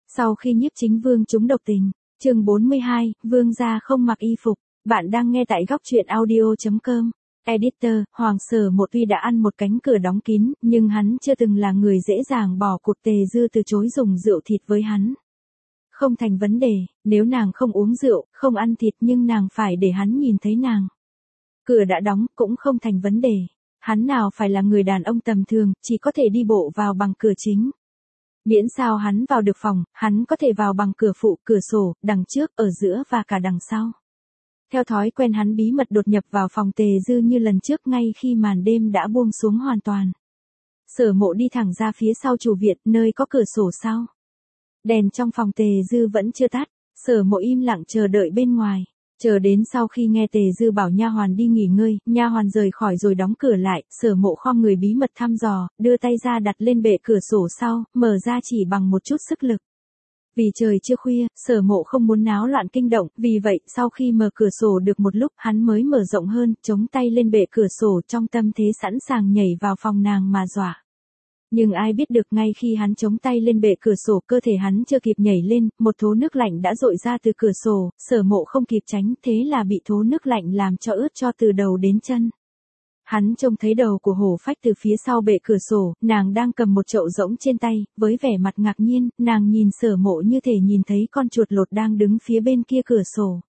Sau khi Nhiếp Chính Vương trúng độc tình, chương 42, Vương gia không mặc y phục. Bạn đang nghe tại góc truyện audio.com. Editor, Hoàng Sở Mộ tuy đã ăn một cánh cửa đóng kín, nhưng hắn chưa từng là người dễ dàng bỏ cuộc. Tề Dư từ chối dùng rượu thịt với hắn. Không thành vấn đề, nếu nàng không uống rượu, không ăn thịt, nhưng nàng phải để hắn nhìn thấy nàng. Cửa đã đóng, cũng không thành vấn đề. Hắn nào phải là người đàn ông tầm thường, chỉ có thể đi bộ vào bằng cửa chính. Miễn sao hắn vào được phòng, hắn có thể vào bằng cửa phụ, cửa sổ, đằng trước, ở giữa và cả đằng sau. Theo thói quen hắn bí mật đột nhập vào phòng Tề Dư như lần trước ngay khi màn đêm đã buông xuống hoàn toàn. Sở Mộ đi thẳng ra phía sau chủ viện, nơi có cửa sổ sau. Đèn trong phòng Tề Dư vẫn chưa tắt, Sở Mộ im lặng chờ đợi bên ngoài. Chờ đến sau khi nghe Tề Dư bảo nha hoàn đi nghỉ ngơi, nha hoàn rời khỏi rồi đóng cửa lại, Sở Mộ khom người bí mật thăm dò, đưa tay ra đặt lên bệ cửa sổ sau, mở ra chỉ bằng một chút sức lực. Vì trời chưa khuya, Sở Mộ không muốn náo loạn kinh động, vì vậy, sau khi mở cửa sổ được một lúc, hắn mới mở rộng hơn, chống tay lên bệ cửa sổ trong tâm thế sẵn sàng nhảy vào phòng nàng mà dọa. Nhưng ai biết được ngay khi hắn chống tay lên bệ cửa sổ, cơ thể hắn chưa kịp nhảy lên, một thố nước lạnh đã dội ra từ cửa sổ, Sở Mộ không kịp tránh, thế là bị thố nước lạnh làm cho ướt cho từ đầu đến chân. Hắn trông thấy đầu của Hổ Phách từ phía sau bệ cửa sổ, nàng đang cầm một chậu rỗng trên tay, với vẻ mặt ngạc nhiên, nàng nhìn Sở Mộ như thể nhìn thấy con chuột lột đang đứng phía bên kia cửa sổ.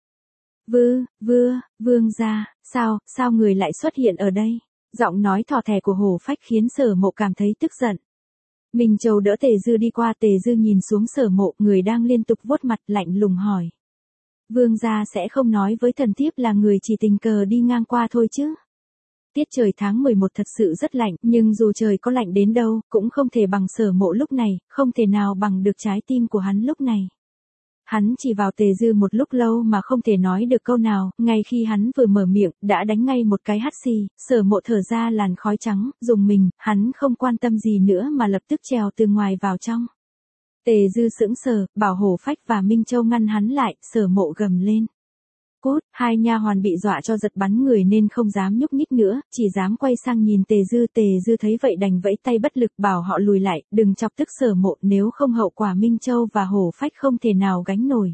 Vương gia, sao người lại xuất hiện ở đây? Giọng nói thò thè của Hổ Phách khiến Sở Mộ cảm thấy tức giận. Minh Châu đỡ Tề Dư đi qua, Tề Dư nhìn xuống Sở Mộ, người đang liên tục vuốt mặt, lạnh lùng hỏi. Vương gia sẽ không nói với thần thiếp là người chỉ tình cờ đi ngang qua thôi chứ? Tiết trời tháng 11 thật sự rất lạnh, nhưng dù trời có lạnh đến đâu, cũng không thể bằng Sở Mộ lúc này, không thể nào bằng được trái tim của hắn lúc này. Hắn chỉ vào Tề Dư một lúc lâu mà không thể nói được câu nào, ngay khi hắn vừa mở miệng, đã đánh ngay một cái hắt xì, Sở Mộ thở ra làn khói trắng, dùng mình, hắn không quan tâm gì nữa mà lập tức trèo từ ngoài vào trong. Tề Dư sững sờ, bảo Hổ Phách và Minh Châu ngăn hắn lại, Sở Mộ gầm lên. Cút, hai nha hoàn bị dọa cho giật bắn người nên không dám nhúc nhích nữa, chỉ dám quay sang nhìn Tề Dư thấy vậy đành vẫy tay bất lực bảo họ lùi lại, đừng chọc tức Sở Mộ, nếu không hậu quả Minh Châu và Hổ Phách không thể nào gánh nổi.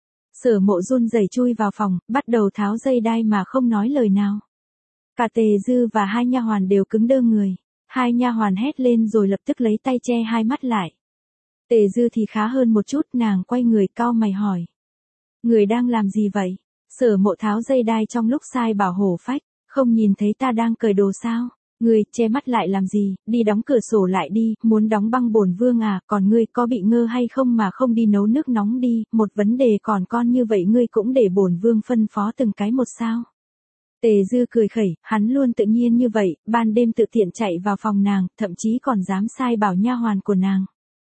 Sở Mộ run rẩy chui vào phòng, bắt đầu tháo dây đai mà không nói lời nào. Cả Tề Dư và hai nha hoàn đều cứng đơ người, hai nha hoàn hét lên rồi lập tức lấy tay che hai mắt lại. Tề Dư thì khá hơn một chút, nàng quay người cau mày hỏi. Người đang làm gì vậy? Sở Mộ tháo dây đai trong lúc sai bảo Hổ Phách, không nhìn thấy ta đang cởi đồ sao? Ngươi che mắt lại làm gì, đi đóng cửa sổ lại đi, muốn đóng băng bổn vương à, còn ngươi có bị ngơ hay không mà không đi nấu nước nóng đi, một vấn đề còn con như vậy ngươi cũng để bổn vương phân phó từng cái một sao? Tề Dư cười khẩy, hắn luôn tự nhiên như vậy, ban đêm tự tiện chạy vào phòng nàng, thậm chí còn dám sai bảo nha hoàn của nàng.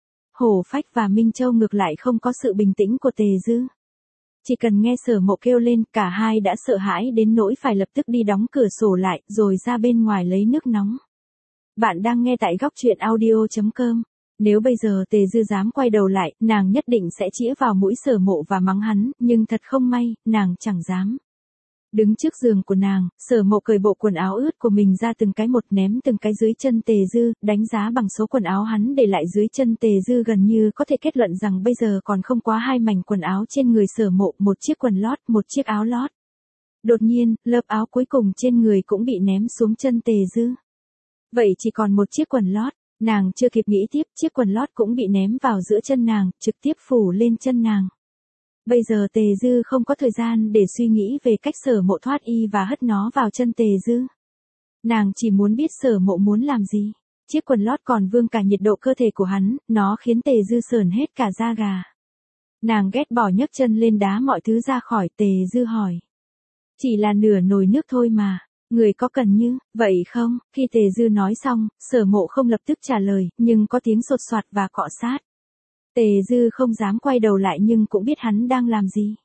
Hổ Phách và Minh Châu ngược lại không có sự bình tĩnh của Tề Dư. Chỉ cần nghe Sở Mộ kêu lên, cả hai đã sợ hãi đến nỗi phải lập tức đi đóng cửa sổ lại, rồi ra bên ngoài lấy nước nóng. Bạn đang nghe tại góc truyện audio.com. Nếu bây giờ Tề Dư dám quay đầu lại, nàng nhất định sẽ chĩa vào mũi Sở Mộ và mắng hắn, nhưng thật không may, nàng chẳng dám. Đứng trước giường của nàng, Sở Mộ cởi bộ quần áo ướt của mình ra từng cái một, ném từng cái dưới chân Tề Dư, đánh giá bằng số quần áo hắn để lại dưới chân Tề Dư, gần như có thể kết luận rằng bây giờ còn không quá 2 mảnh quần áo trên người Sở Mộ, một chiếc quần lót, một chiếc áo lót. Đột nhiên, lớp áo cuối cùng trên người cũng bị ném xuống chân Tề Dư. Vậy chỉ còn một chiếc quần lót, nàng chưa kịp nghĩ tiếp, chiếc quần lót cũng bị ném vào giữa chân nàng, trực tiếp phủ lên chân nàng. Bây giờ Tề Dư không có thời gian để suy nghĩ về cách Sở Mộ thoát y và hất nó vào chân Tề Dư. Nàng chỉ muốn biết Sở Mộ muốn làm gì. Chiếc quần lót còn vương cả nhiệt độ cơ thể của hắn, nó khiến Tề Dư sởn hết cả da gà. Nàng ghét bỏ nhấc chân lên đá mọi thứ ra khỏi. Tề Dư hỏi. Chỉ là nửa nồi nước thôi mà, người có cần như vậy không? Khi Tề Dư nói xong, Sở Mộ không lập tức trả lời, nhưng có tiếng sột soạt và cọ sát. Tề Dư không dám quay đầu lại nhưng cũng biết hắn đang làm gì.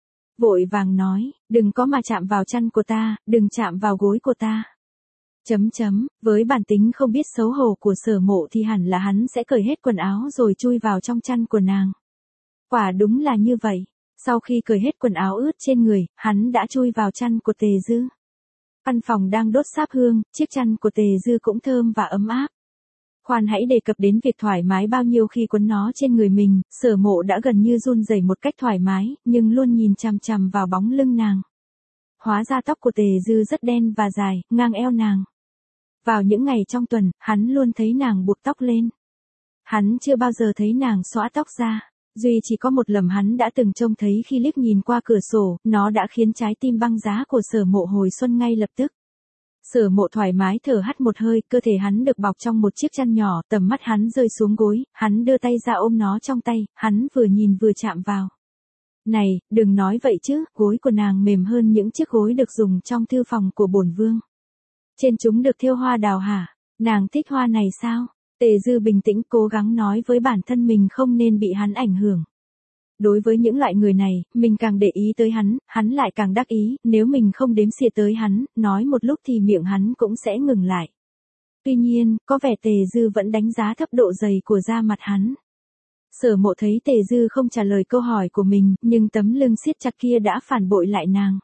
Vội vàng nói, đừng có mà chạm vào chân của ta, đừng chạm vào gối của ta. Với bản tính không biết xấu hổ của Sở Mộ thì hẳn là hắn sẽ cởi hết quần áo rồi chui vào trong chăn của nàng. Quả đúng là như vậy. Sau khi cởi hết quần áo ướt trên người, hắn đã chui vào chăn của Tề Dư. Căn phòng đang đốt sáp hương, chiếc chăn của Tề Dư cũng thơm và ấm áp. Khoan hãy đề cập đến việc thoải mái bao nhiêu khi quấn nó trên người mình, Sở Mộ đã gần như run rẩy một cách thoải mái, nhưng luôn nhìn chằm chằm vào bóng lưng nàng. Hóa ra tóc của Tề Dư rất đen và dài, ngang eo nàng. Vào những ngày trong tuần, hắn luôn thấy nàng buộc tóc lên. Hắn chưa bao giờ thấy nàng xõa tóc ra. Duy chỉ có một lần hắn đã từng trông thấy khi liếc nhìn qua cửa sổ, nó đã khiến trái tim băng giá của Sở Mộ hồi xuân ngay lập tức. Sở Mộ thoải mái thở hắt một hơi, cơ thể hắn được bọc trong một chiếc chăn nhỏ, tầm mắt hắn rơi xuống gối, hắn đưa tay ra ôm nó trong tay, hắn vừa nhìn vừa chạm vào. Này, đừng nói vậy chứ, gối của nàng mềm hơn những chiếc gối được dùng trong thư phòng của bổn vương. Trên chúng được thêu hoa đào hả? Nàng thích hoa này sao? Tề Dư bình tĩnh cố gắng nói với bản thân mình không nên bị hắn ảnh hưởng. Đối với những loại người này, mình càng để ý tới hắn lại càng đắc ý, nếu mình không đếm xỉa tới hắn, nói một lúc thì miệng hắn cũng sẽ ngừng lại. Tuy nhiên, có vẻ Tề Dư vẫn đánh giá thấp độ dày của da mặt hắn. Sở Mộ thấy Tề Dư không trả lời câu hỏi của mình, nhưng tấm lưng siết chặt kia đã phản bội lại nàng.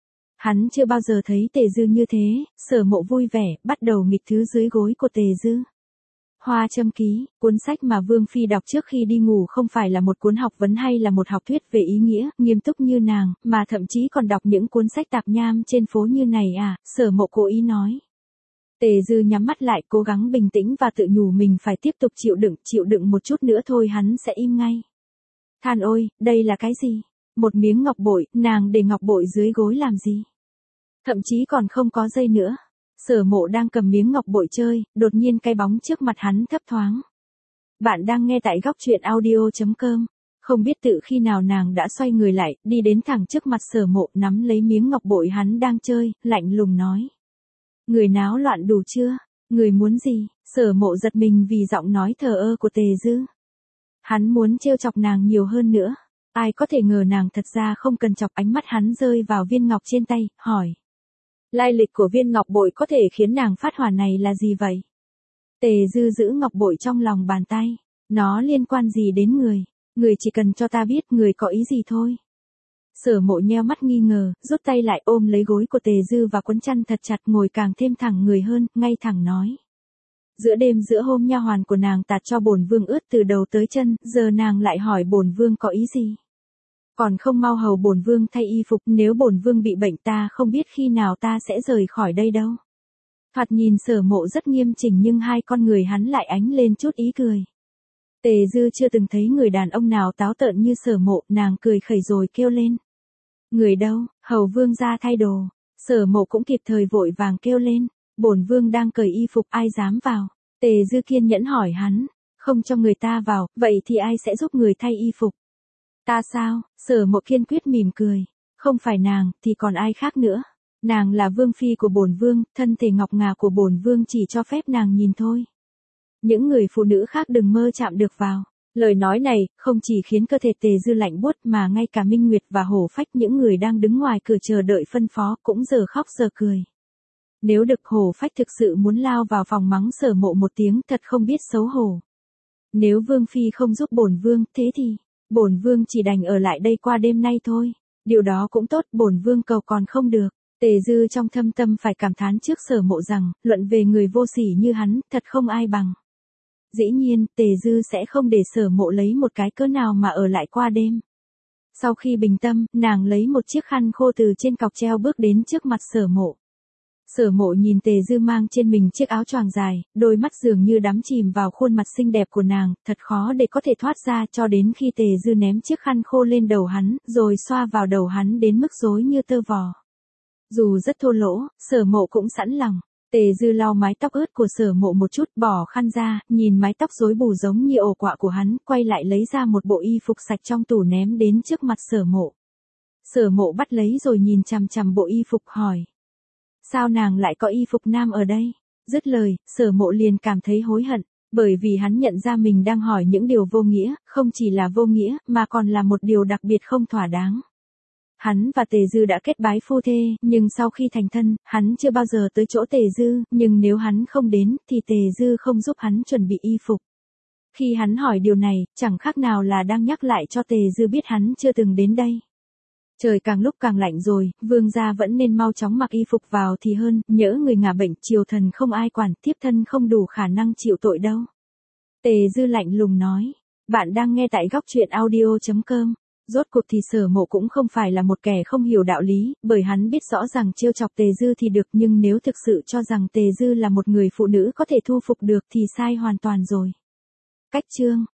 Hắn chưa bao giờ thấy Tề Dư như thế, Sở Mộ vui vẻ, bắt đầu nghịch thứ dưới gối của Tề Dư. Hoa Châm Ký, cuốn sách mà Vương Phi đọc trước khi đi ngủ không phải là một cuốn học vấn hay là một học thuyết về ý nghĩa, nghiêm túc như nàng, mà thậm chí còn đọc những cuốn sách tạp nham trên phố như này à, Sở Mộ cố ý nói. Tề Dư nhắm mắt lại cố gắng bình tĩnh và tự nhủ mình phải tiếp tục chịu đựng một chút nữa thôi hắn sẽ im ngay. Than ôi, đây là cái gì? Một miếng ngọc bội, nàng để ngọc bội dưới gối làm gì? Thậm chí còn không có dây nữa. Sở Mộ đang cầm miếng ngọc bội chơi, đột nhiên cái bóng trước mặt hắn thấp thoáng. Bạn đang nghe tại góc truyện audio.com. Không biết tự khi nào nàng đã xoay người lại, đi đến thẳng trước mặt Sở Mộ, nắm lấy miếng ngọc bội hắn đang chơi, lạnh lùng nói. Người náo loạn đủ chưa? Người muốn gì? Sở Mộ giật mình vì giọng nói thờ ơ của Tề Dư. Hắn muốn trêu chọc nàng nhiều hơn nữa. Ai có thể ngờ nàng thật ra không cần chọc, ánh mắt hắn rơi vào viên ngọc trên tay, hỏi. Lai lịch của viên ngọc bội có thể khiến nàng phát hỏa này là gì vậy? Tề Dư giữ ngọc bội trong lòng bàn tay. Nó liên quan gì đến người? Người chỉ cần cho ta biết người có ý gì thôi. Sở Mộ nheo mắt nghi ngờ, rút tay lại ôm lấy gối của Tề Dư và quấn chăn thật chặt, ngồi càng thêm thẳng người hơn, ngay thẳng nói. Giữa đêm giữa hôm nha hoàn của nàng tạt cho bổn vương ướt từ đầu tới chân, giờ nàng lại hỏi bổn vương có ý gì? Còn không mau hầu bổn vương thay y phục, nếu bổn vương bị bệnh ta không biết khi nào ta sẽ rời khỏi đây đâu. Thoạt nhìn Sở Mộ rất nghiêm chỉnh nhưng hai con người hắn lại ánh lên chút ý cười. Tề Dư chưa từng thấy người đàn ông nào táo tợn như Sở Mộ, nàng cười khẩy rồi kêu lên. Người đâu, hầu vương ra thay đồ. Sở Mộ cũng kịp thời vội vàng kêu lên. Bổn vương đang cởi y phục, ai dám vào? Tề Dư kiên nhẫn hỏi hắn. Không cho người ta vào, vậy thì ai sẽ giúp người thay y phục? Ta sao? Sở Mộ kiên quyết mỉm cười. Không phải nàng, thì còn ai khác nữa? Nàng là vương phi của bổn vương, thân thể ngọc ngà của bổn vương chỉ cho phép nàng nhìn thôi. Những người phụ nữ khác đừng mơ chạm được vào. Lời nói này, không chỉ khiến cơ thể Tề Dư lạnh buốt mà ngay cả Minh Nguyệt và Hổ Phách những người đang đứng ngoài cửa chờ đợi phân phó cũng giờ khóc giờ cười. Nếu được Hổ Phách thực sự muốn lao vào phòng mắng Sở Mộ một tiếng thật không biết xấu hổ. Nếu Vương Phi không giúp bổn vương, thế thì, bổn vương chỉ đành ở lại đây qua đêm nay thôi. Điều đó cũng tốt, bổn vương cầu còn không được. Tề Dư trong thâm tâm phải cảm thán trước Sở Mộ rằng, luận về người vô sỉ như hắn, thật không ai bằng. Dĩ nhiên, Tề Dư sẽ không để Sở Mộ lấy một cái cớ nào mà ở lại qua đêm. Sau khi bình tâm, nàng lấy một chiếc khăn khô từ trên cọc treo bước đến trước mặt Sở Mộ. Sở Mộ nhìn Tề Dư mang trên mình chiếc áo choàng dài, đôi mắt dường như đắm chìm vào khuôn mặt xinh đẹp của nàng, thật khó để có thể thoát ra cho đến khi Tề Dư ném chiếc khăn khô lên đầu hắn, rồi xoa vào đầu hắn đến mức rối như tơ vò. Dù rất thô lỗ, Sở Mộ cũng sẵn lòng. Tề Dư lau mái tóc ướt của Sở Mộ một chút, bỏ khăn ra, nhìn mái tóc rối bù giống như ổ quạ của hắn, quay lại lấy ra một bộ y phục sạch trong tủ ném đến trước mặt Sở Mộ. Sở Mộ bắt lấy rồi nhìn chằm chằm bộ y phục hỏi. Sao nàng lại có y phục nam ở đây? Dứt lời, Sở Mộ liền cảm thấy hối hận, bởi vì hắn nhận ra mình đang hỏi những điều vô nghĩa, không chỉ là vô nghĩa, mà còn là một điều đặc biệt không thỏa đáng. Hắn và Tề Dư đã kết bái phu thê, nhưng sau khi thành thân, hắn chưa bao giờ tới chỗ Tề Dư, nhưng nếu hắn không đến, thì Tề Dư không giúp hắn chuẩn bị y phục. Khi hắn hỏi điều này, chẳng khác nào là đang nhắc lại cho Tề Dư biết hắn chưa từng đến đây. Trời càng lúc càng lạnh rồi, vương gia vẫn nên mau chóng mặc y phục vào thì hơn, nhỡ người ngả bệnh, triều thần không ai quản, thiếp thân không đủ khả năng chịu tội đâu. Tề Dư lạnh lùng nói. Bạn đang nghe tại góc truyện audio.com. Rốt cuộc thì Sở Mộ cũng không phải là một kẻ không hiểu đạo lý, bởi hắn biết rõ rằng trêu chọc Tề Dư thì được, nhưng nếu thực sự cho rằng Tề Dư là một người phụ nữ có thể thu phục được thì sai hoàn toàn rồi. Cách chương